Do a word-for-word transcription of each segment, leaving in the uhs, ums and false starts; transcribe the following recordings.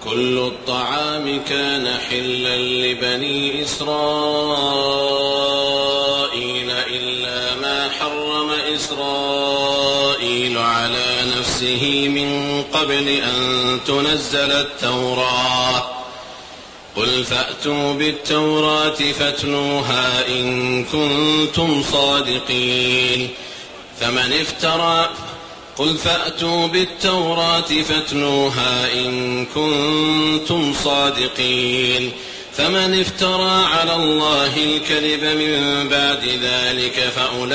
كل الطعام كان حلا لبني إسرائيل إلا ما حرم إسرائيل على نفسه من قبل أن تنزل التوراة. قل فأتوا بالتوراة فاتلوها إن كنتم صادقين. فمن افترى قل فأتوا بالتوراة فاتلوها إن كنتم صادقين. فمن افترى على الله الكذب من بعد ذلك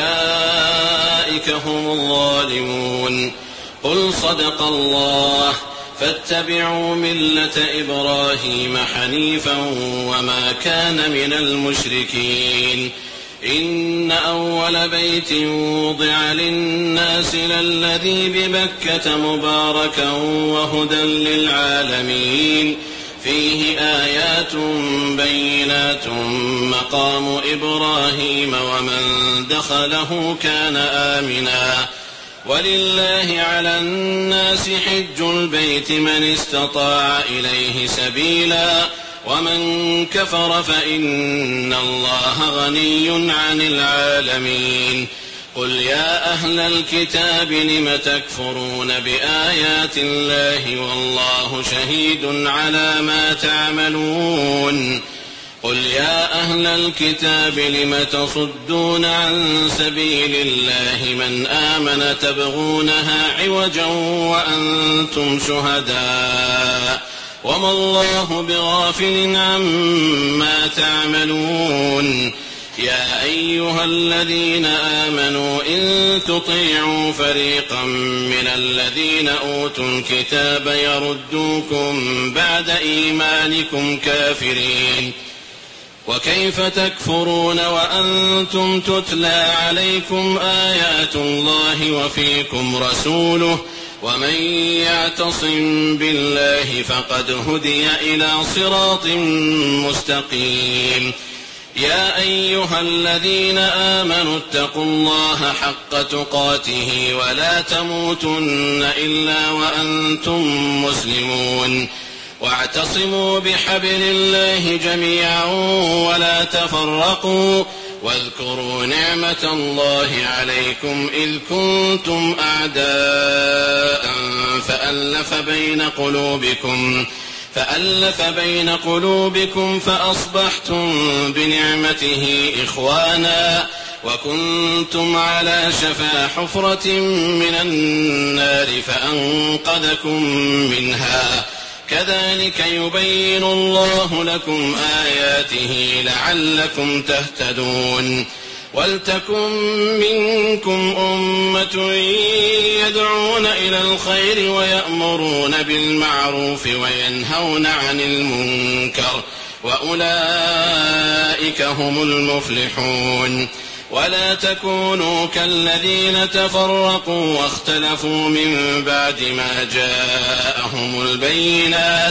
فأولئك هم الظالمون. قل صدق الله فاتبعوا ملة إبراهيم حنيفا وما كان من المشركين. إن أول بيت وضع للناس للذي ببكة مباركا وهدى للعالمين فيه آيات بينات مقام إبراهيم ومن دخله كان آمنا ولله على الناس حج البيت من استطاع إليه سبيلا ومن كفر فإن الله غني عن العالمين. قل يا أهل الكتاب لم تكفرون بآيات الله والله شهيد على ما تعملون. قل يا أهل الكتاب لم تصدون عن سبيل الله من آمن تبغونها عوجا وأنتم شهداء وما الله بغافل عما تعملون. يا أيها الذين آمنوا إن تطيعوا فريقا من الذين أوتوا الكتاب يردوكم بعد إيمانكم كافرين. وكيف تكفرون وأنتم تتلى عليكم آيات الله وفيكم رسوله ومن يعتصم بالله فقد هدي إلى صراط مستقيم. يا أيها الذين آمنوا اتقوا الله حق تقاته ولا تموتن إلا وأنتم مسلمون. واعتصموا بحبل الله جميعا ولا تفرقوا واذكروا نعمة الله عليكم إذ كنتم أعداء فألف بين قلوبكم فألف بين قلوبكم فأصبحتم بنعمته إخوانا وكنتم على شفا حفرة من النار فأنقذكم منها. كذلك يبين الله لكم آياته لعلكم تهتدون. ولتكن منكم أمة يدعون إلى الخير ويأمرون بالمعروف وينهون عن المنكر وأولئك هم المفلحون. ولا تكونوا كالذين تفرقوا واختلفوا من بعد ما جاءهم البينات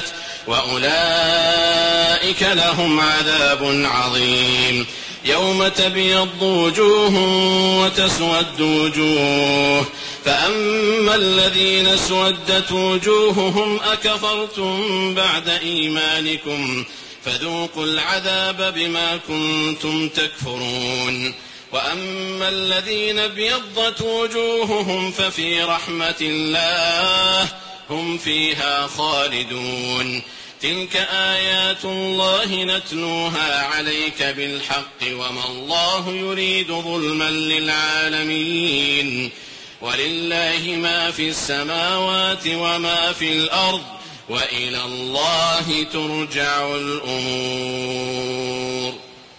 وأولئك لهم عذاب عظيم. يوم تبيض وجوه وتسود وجوه فأما الذين اسودت وجوههم أكفرتم بعد إيمانكم فذوقوا العذاب بما كنتم تكفرون. وأما الذين ابيضت وجوههم ففي رحمة الله هم فيها خالدون. تلك آيات الله نتلوها عليك بالحق وما الله يريد ظلما للعالمين. ولله ما في السماوات وما في الأرض وإلى الله ترجع الأمور.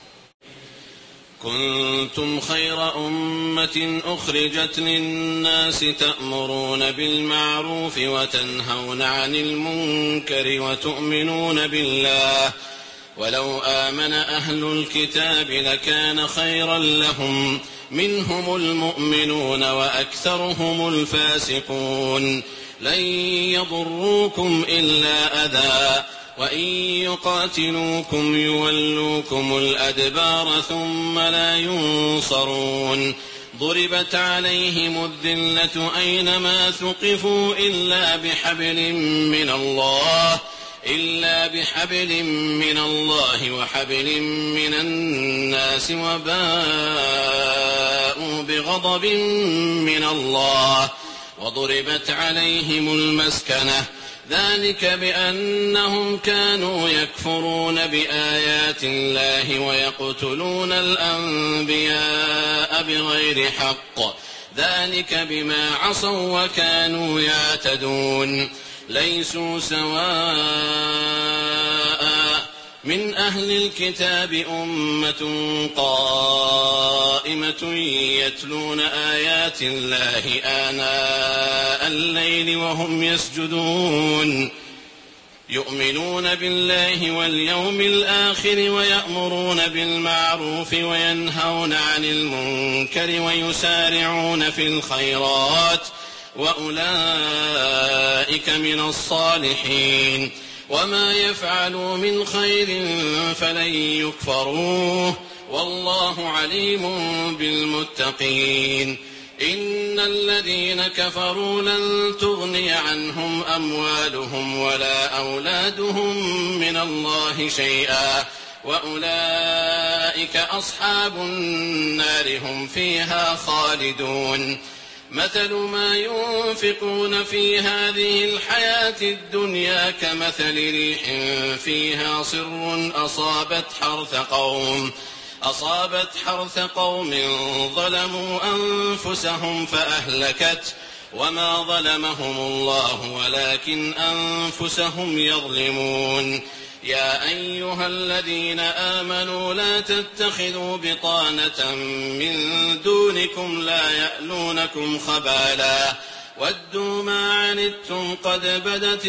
كنتم خير أمة أخرجت للناس تأمرون بالمعروف وتنهون عن المنكر وتؤمنون بالله ولو آمن أهل الكتاب لكان خيرا لهم منهم المؤمنون وأكثرهم الفاسقون. لن يضروكم إلا أذى وإن يقاتلوكم يولوكم الأدبار ثم لا ينصرون. ضربت عليهم الذلة أينما ثقفوا إلا بحبل من الله إلا بحبل من الله وحبل من الناس وباءوا بغضب من الله وضربت عليهم المسكنة ذلك بأنهم كانوا يكفرون بآيات الله ويقتلون الأنبياء بغير حق ذلك بما عصوا وكانوا يعتدون ليسوا سواء من أهل الكتاب أمة قائمة يتلون آيات الله آناء الليل وهم يسجدون يؤمنون بالله واليوم الآخر ويأمرون بالمعروف وينهون عن المنكر ويسارعون في الخيرات وأولئك من الصالحين وما يفعلوا من خير فلن يكفروه والله عليم بالمتقين إن الذين كفروا لن تغني عنهم أموالهم ولا أولادهم من الله شيئا وأولئك أصحاب النار هم فيها خالدون مثل ما ينفقون في هذه الحياة الدنيا كمثل ريح فيها صر أصابت حرث قوم أصابت حرث قوم ظلموا أنفسهم فأهلكت وما ظلمهم الله ولكن أنفسهم يظلمون يا أيها الذين آمنوا لا تتخذوا بطانة من دونكم لا يألونكم خبالا ودوا ما عنتم قد بدت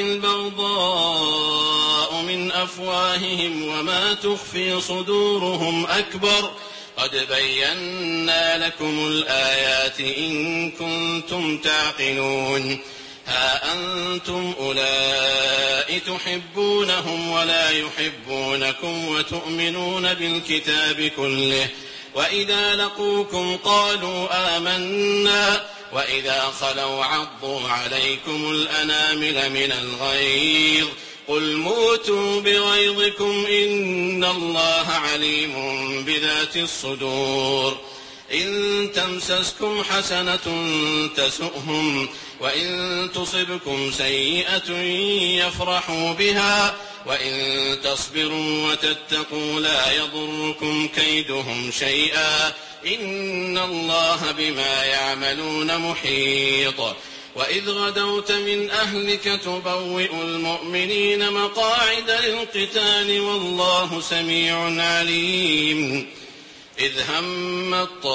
البغضاء من أفواههم وما تخفي صدورهم أكبر قد بينا لكم الآيات إن كنتم تعقلون ها أنتم أولئك تحبونهم ولا يحبونكم وتؤمنون بالكتاب كله وإذا لقوكم قالوا آمنا وإذا خلوا عضوا عليكم الأنامل من الغيظ قل موتوا بغيظكم إن الله عليم بذات الصدور إن تمسسكم حسنة تسؤهم وإن تصبكم سيئة يفرحوا بها وإن تصبروا وتتقوا لا يضركم كيدهم شيئا إن الله بما يعملون محيط وإذ غدوت من أهلك تبوئ المؤمنين مقاعد للقتال والله سميع عليم إذ هم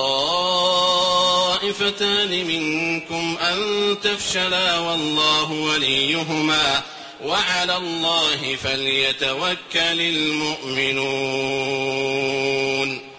الطائفتان منكم أن تفشلا والله وليهما وعلى الله فليتوكل المؤمنون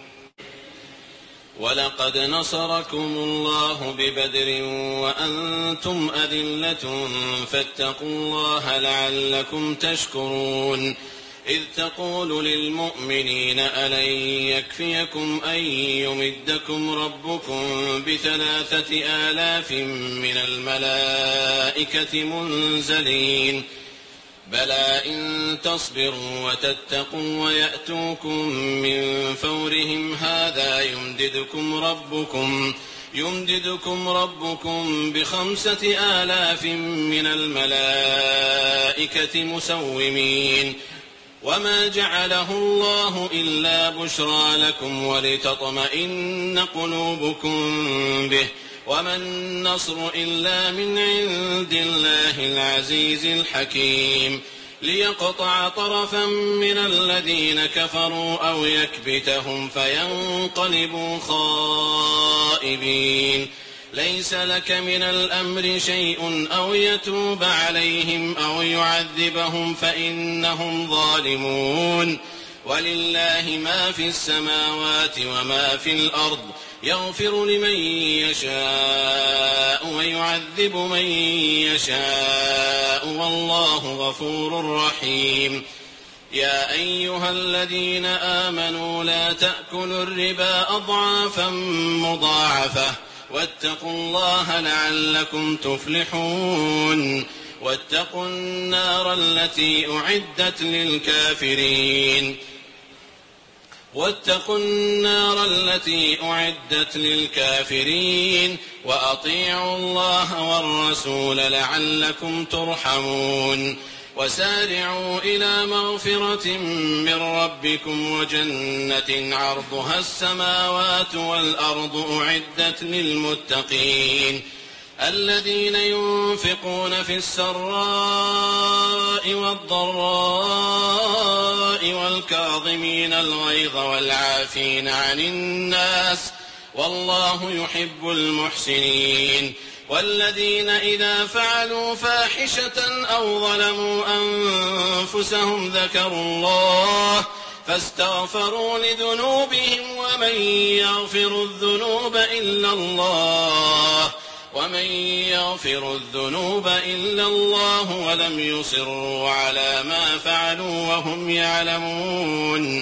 ولقد نصركم الله ببدر وأنتم أذلة فاتقوا الله لعلكم تشكرون إذ تقول للمؤمنين ألن يكفيكم أن يمدكم ربكم بثلاثة آلاف من الملائكة منزلين بلى إن تصبروا وتتقوا ويأتوكم من فورهم هذا يمددكم ربكم يمددكم ربكم بخمسة آلاف من الملائكة مسومين وما جعله الله إلا بشرى لكم ولتطمئن قلوبكم به وما النصر إلا من عند الله العزيز الحكيم ليقطع طرفا من الذين كفروا أو يكبتهم فينقلبوا خائبين ليس لك من الأمر شيء أو يتوب عليهم أو يعذبهم فإنهم ظالمون ولله ما في السماوات وما في الأرض يغفر لمن يشاء ويعذب من يشاء والله غفور رحيم يا أيها الذين آمنوا لا تأكلوا الربا أضعافا مضاعفة واتقوا الله لعلكم تفلحون واتقوا النار التي أعدت للكافرين واتقوا النار التي أعدت للكافرين وأطيعوا الله والرسول لعلكم ترحمون وسارعوا إلى مغفرة من ربكم وجنة عرضها السماوات والأرض أعدت للمتقين الذين ينفقون في السراء والضراء والكاظمين الغيظ والعافين عن الناس والله يحب المحسنين والذين إذا فعلوا فاحشة أو ظلموا أنفسهم ذكروا الله فاستغفروا لذنوبهم ومن يغفر الذنوب إلا الله ومن يغفر الذنوب إلا الله ولم يصروا على ما فعلوا وهم يعلمون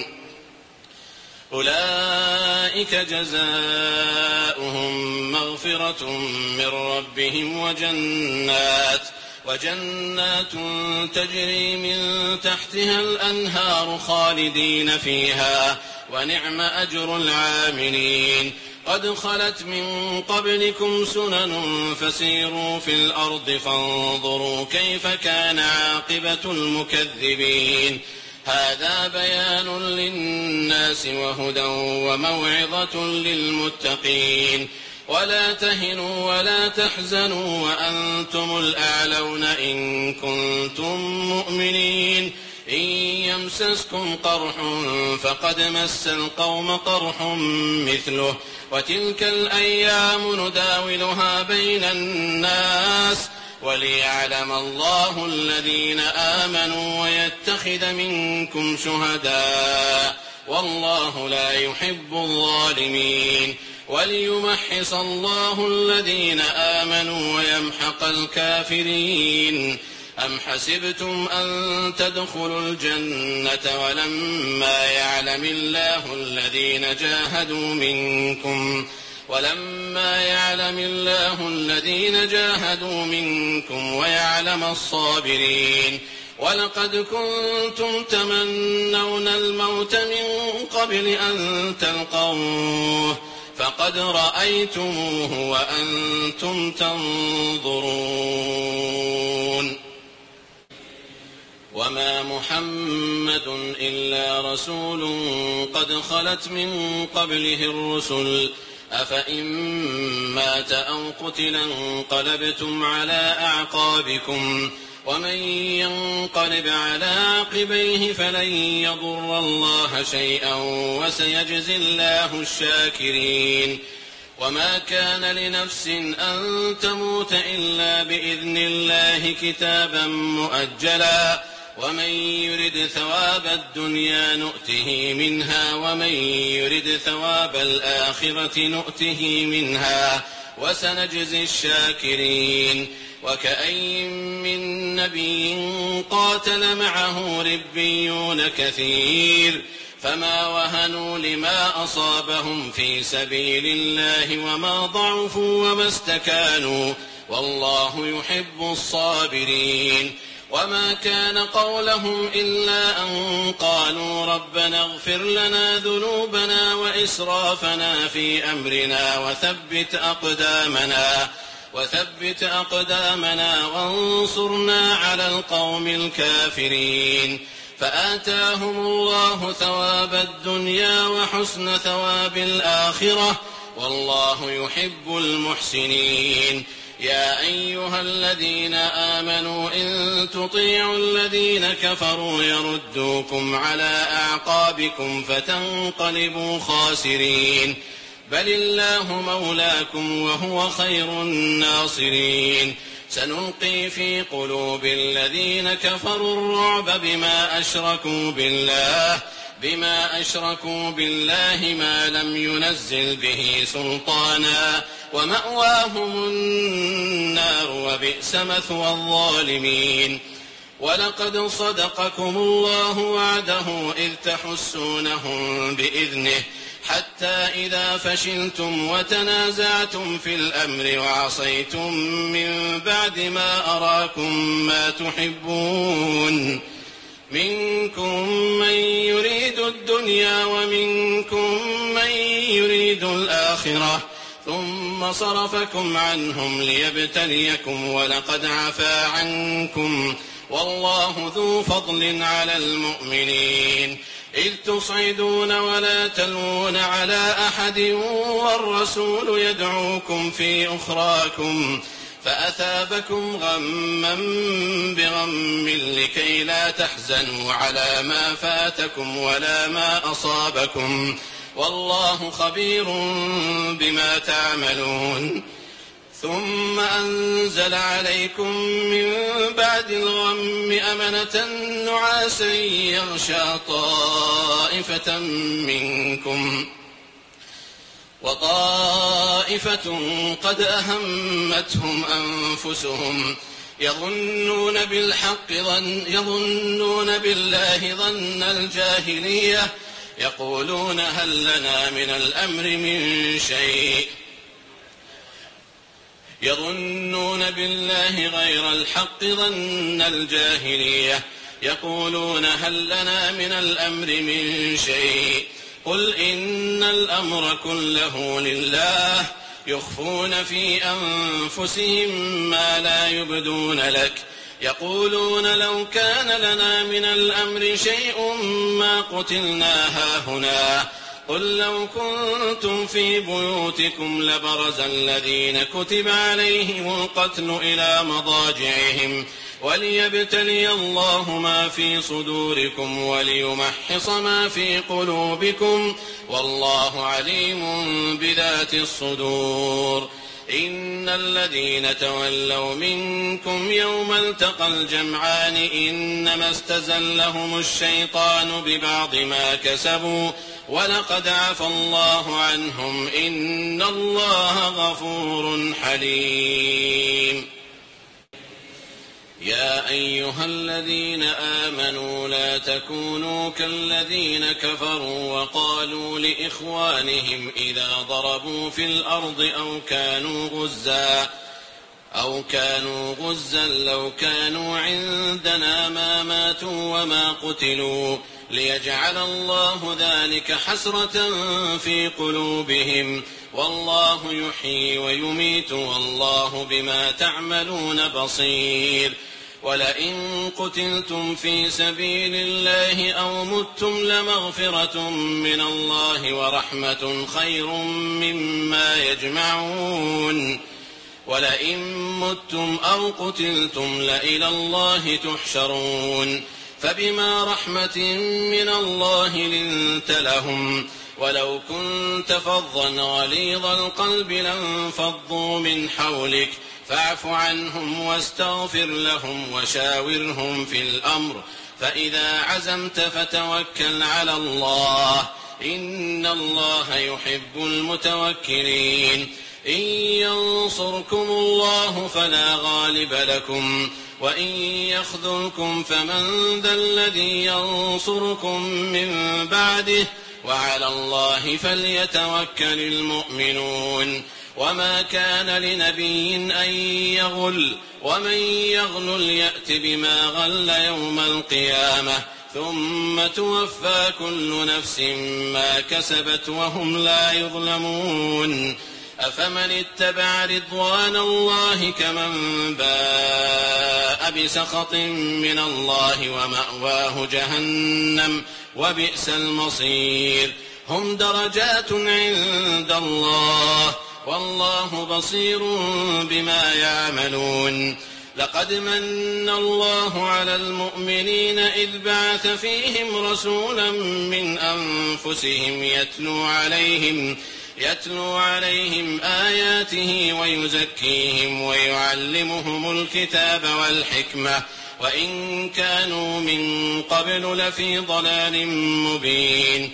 أولئك جزاؤهم مغفرة من ربهم وجنات وجنات تجري من تحتها الأنهار خالدين فيها ونعم أجر العاملين قد خلت من قبلكم سنن فسيروا في الأرض فانظروا كيف كان عاقبة المكذبين هذا بيان للناس وهدى وموعظة للمتقين ولا تهنوا ولا تحزنوا وأنتم الأعلون إن كنتم مؤمنين إن يمسسكم قرح فقد مس القوم قرح مثله وتلك الأيام نداولها بين الناس وليعلم الله الذين آمنوا ويتخذ منكم شهداء والله لا يحب الظالمين وليمحص الله الذين آمنوا ويمحق الكافرين أم حسبتم أن تدخلوا الجنة ولما يعلم الله الذين جاهدوا منكم ولما يعلم الله الذين جاهدوا منكم ويعلم الصابرين ولقد كنتم تمنون الموت من قبل أن تلقوه فقد رأيتموه وأنتم تنظرون وما محمد إلا رسول قد خلت من قبله الرسل أفإن مات أو قتل انقلبتم على أعقابكم ومن ينقلب على عقبيه فلن يضر الله شيئا وسيجزي الله الشاكرين وما كان لنفس أن تموت إلا بإذن الله كتابا مؤجلا ومن يرد ثواب الدنيا نؤته منها ومن يرد ثواب الآخرة نؤته منها وسنجزي الشاكرين وكأين من نبي قاتل معه ربيون كثير فما وهنوا لما أصابهم في سبيل الله وما ضعفوا وما استكانوا والله يحب الصابرين وما كان قولهم إلا أن قالوا ربنا اغفر لنا ذنوبنا وإسرافنا في أمرنا وثبت أقدامنا وثبت أقدامنا وانصرنا على القوم الكافرين فآتاهم الله ثواب الدنيا وحسن ثواب الآخرة والله يحب المحسنين يا أيها الذين آمنوا إن تطيعوا الذين كفروا يردوكم على أعقابكم فتنقلبوا خاسرين بل الله مولاكم وهو خير الناصرين سنلقي في قلوب الذين كفروا الرعب بما أشركوا بالله بما أشركوا بالله ما لم ينزل به سلطانا ومأواهم النار وبئس مثوى الظالمين ولقد صدقكم الله وعده إذ تحسونهم بإذنه حتى إذا فشلتم وتنازعتم في الأمر وعصيتم من بعد ما أراكم ما تحبون منكم من يريد الدنيا ومنكم من يريد الآخرة ثم صرفكم عنهم ليبتليكم ولقد عفا عنكم والله ذو فضل على المؤمنين إذ تصعدون ولا تلوون على أحد والرسول يدعوكم في أخراكم فأثابكم غما بغم لكي لا تحزنوا على ما فاتكم ولا ما أصابكم والله خبير بما تعملون ثم أنزل عليكم من بعد الغم أمنة نعاسا يغشى طائفة منكم وطائفة قد أهمتهم أنفسهم يظنون بالحق ظن يظنون بالله ظن الجاهلية يقولون هل لنا من الأمر من شيء يظنون بالله غير الحق ظن الجاهلية يقولون هل لنا من الأمر من شيء قل إن الأمر كله لله يخفون في أنفسهم ما لا يبدون لك يقولون لو كان لنا من الأمر شيء ما قتلنا هاهنا قل لو كنتم في بيوتكم لبرز الذين كتب عليهم القتل إلى مضاجعهم وليبتلي الله ما في صدوركم وليمحص ما في قلوبكم والله عليم بذات الصدور إن الذين تولوا منكم يوم التقى الجمعان إنما استزلهم الشيطان ببعض ما كسبوا ولقد عفى الله عنهم إن الله غفور حليم يا أيها الذين آمنوا لا تكونوا كالذين كفروا وقالوا لإخوانهم إذا ضربوا في الأرض أو كانوا غزا أو كانوا غزا لو كانوا عندنا ما ماتوا وما قتلوا ليجعل الله ذلك حسرة في قلوبهم والله يحيي ويميت والله بما تعملون بصير ولئن قتلتم في سبيل الله أو متم لمغفرة من الله ورحمة خير مما يجمعون ولئن متم أو قتلتم لإلى الله تحشرون فبما رحمة من الله لنت لهم ولو كنت فظا غليظ القلب لانفضوا من حولك فاعف عنهم واستغفر لهم وشاورهم في الأمر فإذا عزمت فتوكل على الله إن الله يحب المتوكلين إن ينصركم الله فلا غالب لكم وإن يخذلكم فمن ذا الذي ينصركم من بعده وعلى الله فليتوكل المؤمنون وما كان لنبي أن يغل ومن يغل يأت بما غل يوم القيامة ثم توفى كل نفس ما كسبت وهم لا يظلمون أفمن اتبع رضوان الله كمن باء بسخط من الله ومأواه جهنم وبئس المصير هم درجات عند الله والله بصير بما يعملون لقد من الله على المؤمنين إذ بعث فيهم رسولا من أنفسهم يتلو عليهم يتلو عليهم آياته ويزكيهم ويعلمهم الكتاب والحكمة وإن كانوا من قبل لفي ضلال مبين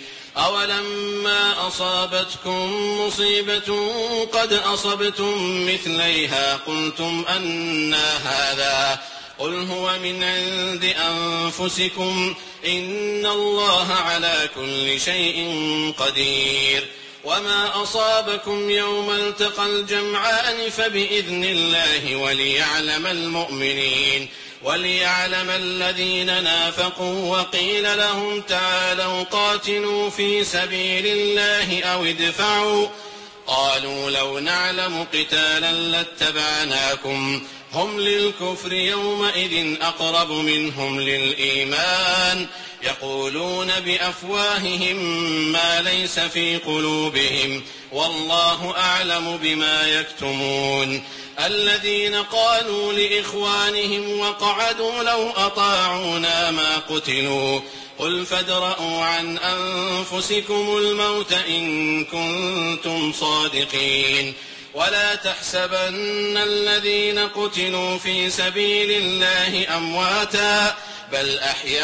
أولما أصابتكم مصيبة قد أصبتم مثليها قلتم أنى هذا قل هو من عند أنفسكم إن الله على كل شيء قدير وما أصابكم يوم التقى الجمعان فبإذن الله وليعلم المؤمنين وليعلم الذين نافقوا وقيل لهم تعالوا قاتلوا في سبيل الله أو ادفعوا قالوا لو نعلم قتالا لاتبعناكم هم للكفر يومئذ أقرب منهم للإيمان يقولون بأفواههم ما ليس في قلوبهم والله أعلم بما يكتمون الذين قالوا لإخوانهم وقعدوا لو أطاعونا ما قتلوا قل فادرءوا عن أنفسكم الموت إن كنتم صادقين ولا تحسبن الذين قتلوا في سبيل الله أمواتا بل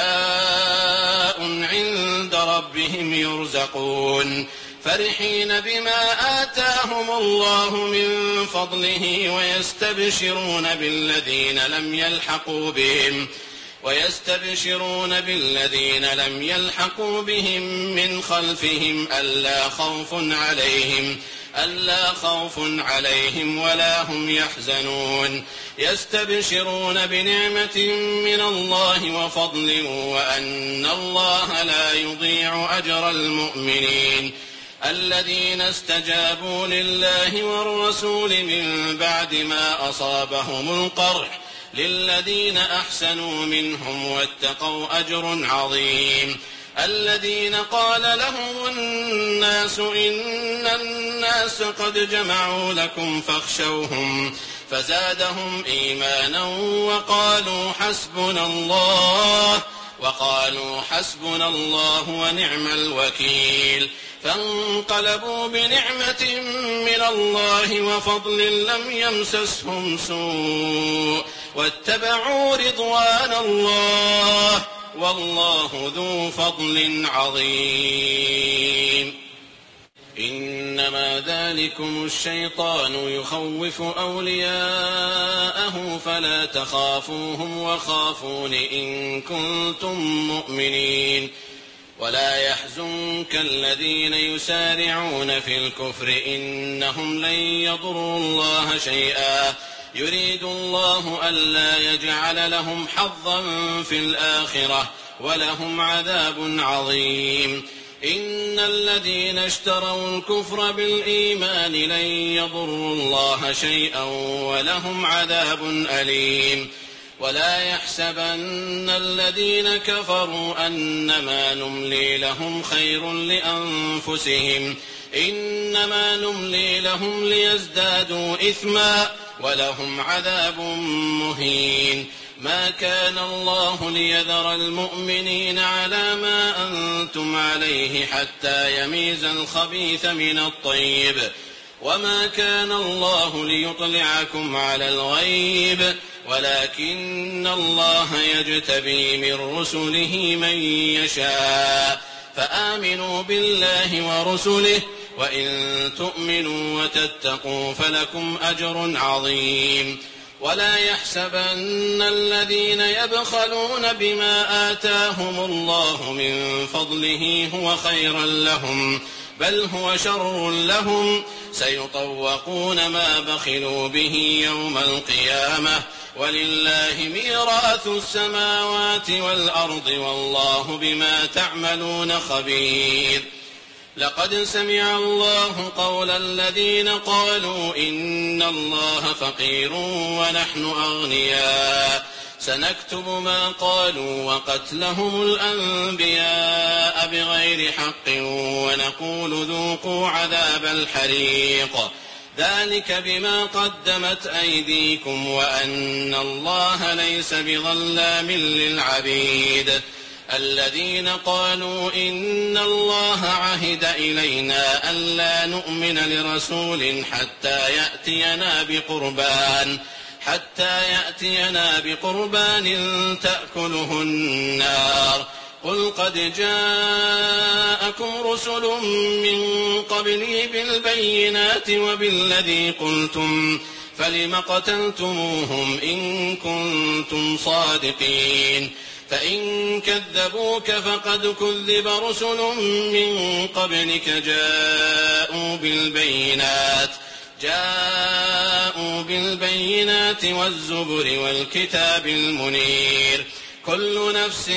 أحياء عند ربهم يرزقون فرحين بما آتاهم الله من فضله ويستبشرون بالذين لم يلحقوا بهم ويستبشرون بالذين لم يلحقوا بهم من خلفهم ألا خوف عليهم ألا خوف عليهم ولا هم يحزنون يستبشرون بنعمة من الله وفضل وأن الله لا يضيع أجر المؤمنين الذين استجابوا لله والرسول من بعد ما أصابهم القرح للذين أحسنوا منهم واتقوا أجر عظيم الذين قال لهم الناس إن الناس قد جمعوا لكم فاخشوهم فزادهم إيمانا وقالوا حسبنا الله وقالوا حسبنا الله ونعم الوكيل فانقلبوا بنعمة من الله وفضل لم يمسسهم سوء واتبعوا رضوان الله والله ذو فضل عظيم إنما ذلكم الشيطان يخوف أولياءه فلا تخافوهم وخافون إن كنتم مؤمنين ولا يحزنك الذين يسارعون في الكفر إنهم لن يضروا الله شيئا يريد الله ألا يجعل لهم حظا في الآخرة ولهم عذاب عظيم إن الذين اشتروا الكفر بالإيمان لن يضروا الله شيئا ولهم عذاب أليم ولا يحسبن الذين كفروا أنما نملي لهم خير لأنفسهم إنما نملي لهم ليزدادوا إثما ولهم عذاب مهين ما كان الله ليذر المؤمنين على ما أنتم عليه حتى يميز الخبيث من الطيب وما كان الله ليطلعكم على الغيب ولكن الله يجتبي من رسله من يشاء فآمنوا بالله ورسله وإن تؤمنوا وتتقوا فلكم أجر عظيم ولا يحسبن الذين يبخلون بما آتاهم الله من فضله هو خيرا لهم بل هو شر لهم سيطوقون ما بخلوا به يوم القيامة ولله ميراث السماوات والأرض والله بما تعملون خبير لقد سمع الله قول الذين قالوا إن الله فقير ونحن أغنياء سنكتب ما قالوا وقتلهم الأنبياء بغير حق ونقول ذوقوا عذاب الحريق ذلك بما قدمت أيديكم وأن الله ليس بظلام للعبيد الذين قالوا إن الله عهد إلينا ألا نؤمن لرسول حتى يأتينا بقربان حتى يأتينا بقربان تأكله النار قل قد جاءكم رسل من قبلي بالبينات وبالذي قلتم فلم قتلتموهم إن كنتم صادقين فإن كذبوك فقد كذب رسل من قبلك جاءوا بالبينات جاءوا بالبينات والزبر والكتاب المنير كل نفس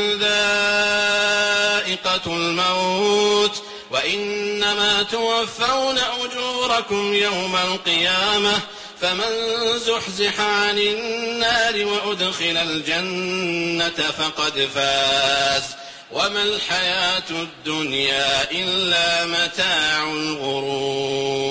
ذائقة الموت وإنما توفون أجوركم يوم القيامة فمن زحزح عن النار وأدخل الجنة فقد فاز وما الحياة الدنيا إلا متاع الغرور.